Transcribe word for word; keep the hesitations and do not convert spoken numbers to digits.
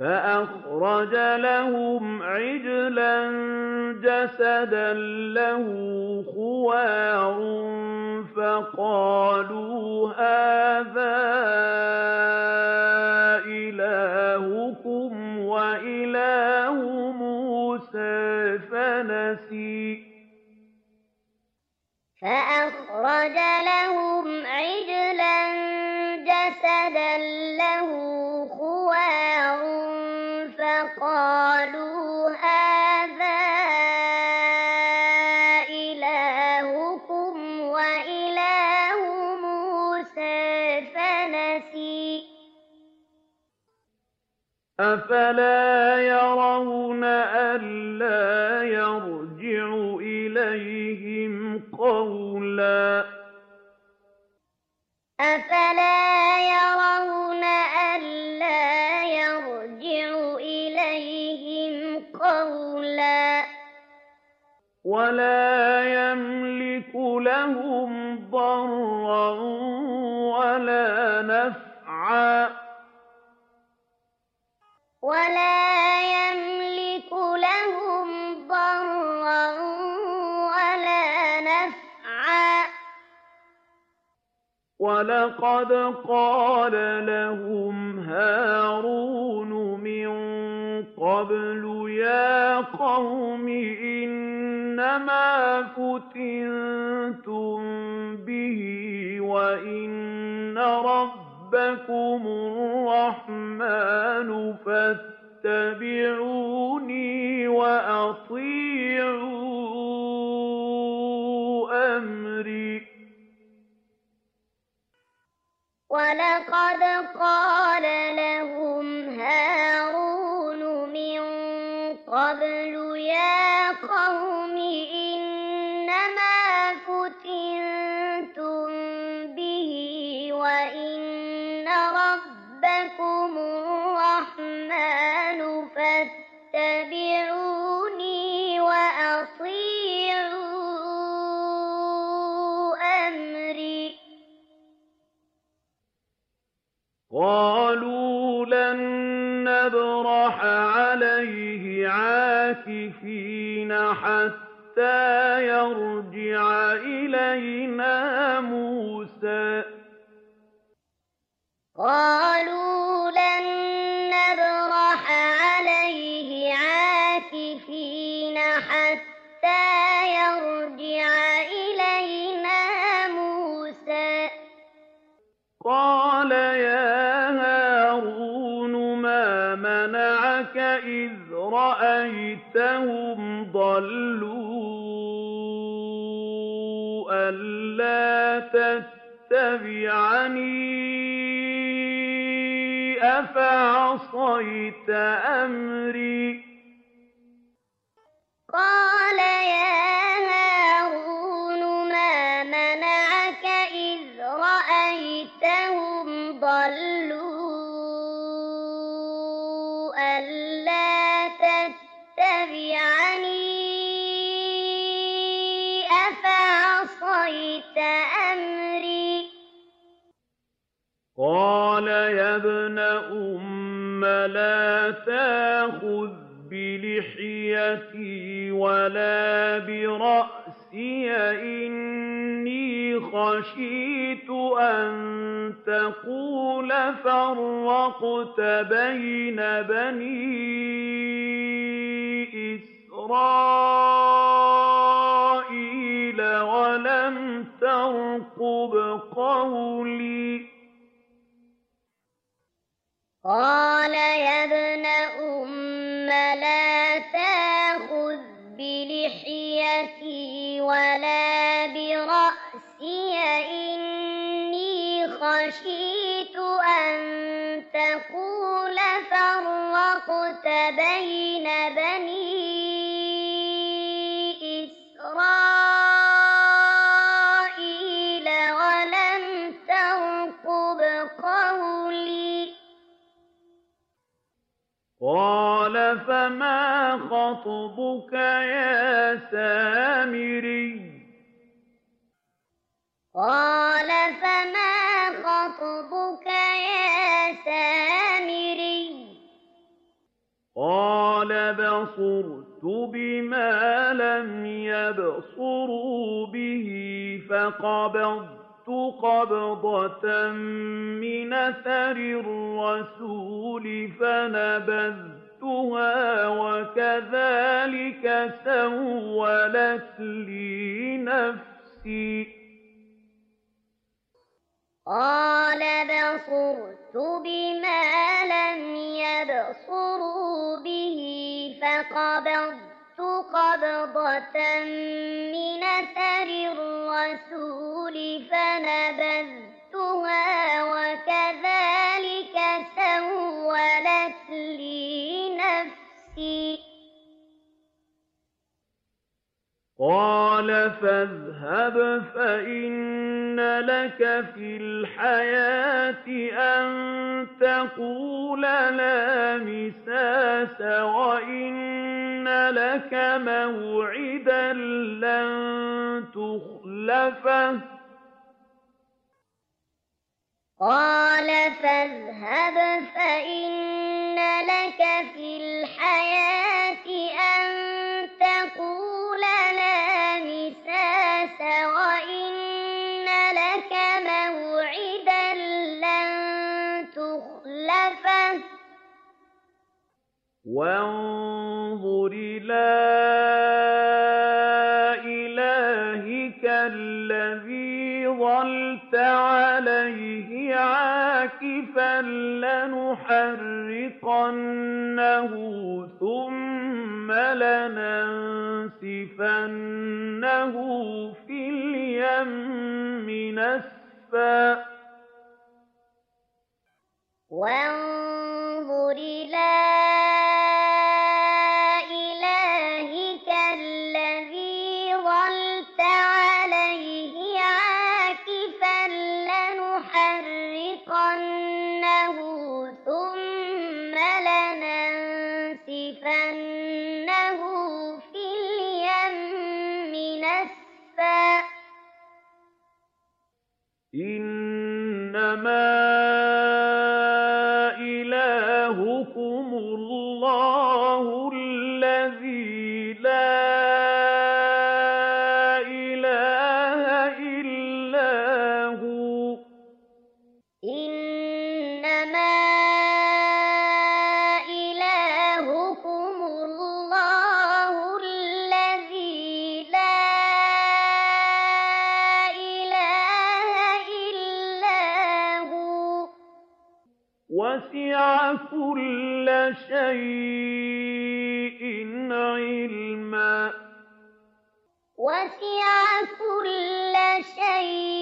فأخرج لهم عجلا جسدا له خوار فقالوا هذا إلهكم وإله موسى فنسي فأخرج لهم عجلا جسدا له خوار فقالوا هذا إلهكم وإله موسى فنسي أفلا يرون ألا يرجع إليهم قولا أفلا يرون ألا يرجع إليهم قولا ولا يملك لهم ضرا ولا نفعا ولا يملك لهم ضرا ولا نفعا ولقد قال لهم هارون من قبل يا قوم إنما فتنتم به وإن ربكم الرحمن فاتبعوني وأطيعوا أمري ولقد قال لهم هارون من قبل يا قوم إنما فتنتم به وإن ربكم الرحمن فاتبعوني وأطيعوا أمري قالوا لن نبرح عليه عاكفين حتى يرجع إلينا موسى قالوا لن نبرح عليه عاكفين حتى يرجع إلينا موسى قال يا هارون ما منعك إذ رأيتهم ضلوا ألا تتبعني أفعصيت أمري قال يا هارون ما منعك إذ رأيتهم ضلوا ألا تتبعني أفعصيت أمري قال يا ابن أم لا تأخذ بلحيتي ولا برأسي إني خشيت أن تقول فرقت بين بني إسرائيل ولم ترقب قولي قال يا ابن أم لا تأخذ بلحيتي ولا برأسي إني خشيت أن تقول فرقت بين بني إسرائيل ولم ترقب قولي قال فما خطبك يا سامري قال فما خطبك يا سامري قَالَ بَصُرْتُ بِمَا لَمْ يَبْصُرُوا بِهِ فَقَبَضْتُ قَبْضَةً مِّنْ أَثَرِ الرَّسُولِ فَنَبَذْتُهَا وَكَذَٰلِكَ سَوَّلَتْ لِي نَفْسِي. قَالَ بَصُرْتُ بِمَا لَمْ يَبْصُرُوا بِهِ فَقَبَضْتُ قَبْضَةً مِّنْ أَثَرِ الرَّسُولِ فَنَبَذْتُهَا وَكَذَٰلِكَ سَوَّلَتْ لِي نَفْسِي. قَالَ فَاذْهَبْ فَإِنَّ لَكَ فِي الْحَيَاةِ أَن تَقُولَ لَا مِسَاسَ وَإِنَّ لَكَ مَوْعِدًا لَّن تُخْلَفَهُ. قَالَ فَاذْهَبْ فَإِنَّ لَكَ فِي الْحَيَاةِ أَن تَقُولَ لَا مِسَاسَ وَإِنَّ لَكَ مَوْعِدًا لَّن تُخْلَفَهُ. وَانظُرْ إِلَىٰ إِلَٰهِكَ الَّذِي ظَلْتَ عَلَيْهِ عَاكِفًا لَّنُحَرِّقَنَّهُ ثُمَّ لَنَنسِفَنَّهُ فِي الْيَمِّ نَسْفًا. وَانظُرْ إِلَىٰ إِلَٰهِكَ الَّذِي ظَلْتَ عَلَيْهِ عَاكِفًا لَّنُحَرِّقَنَّهُ ثُمَّ لَنَنسِفَنَّهُ فِي الْيَمِّ نَسْفًا. إِنَّمَا إِلَٰهُكُمُ اللَّهُ الَّذِي لَا إِلَٰهَ إِلَّا هُوَ. إِنَّمَا إِلَٰهُكُمُ اللَّهُ الَّذِي لَا إِلَٰهَ إِلَّا هُوَ. وَسِعَ كُلَّ شَيْءٍ عِلْمًا. وَسِعَ كُلَّ شَيْءٍ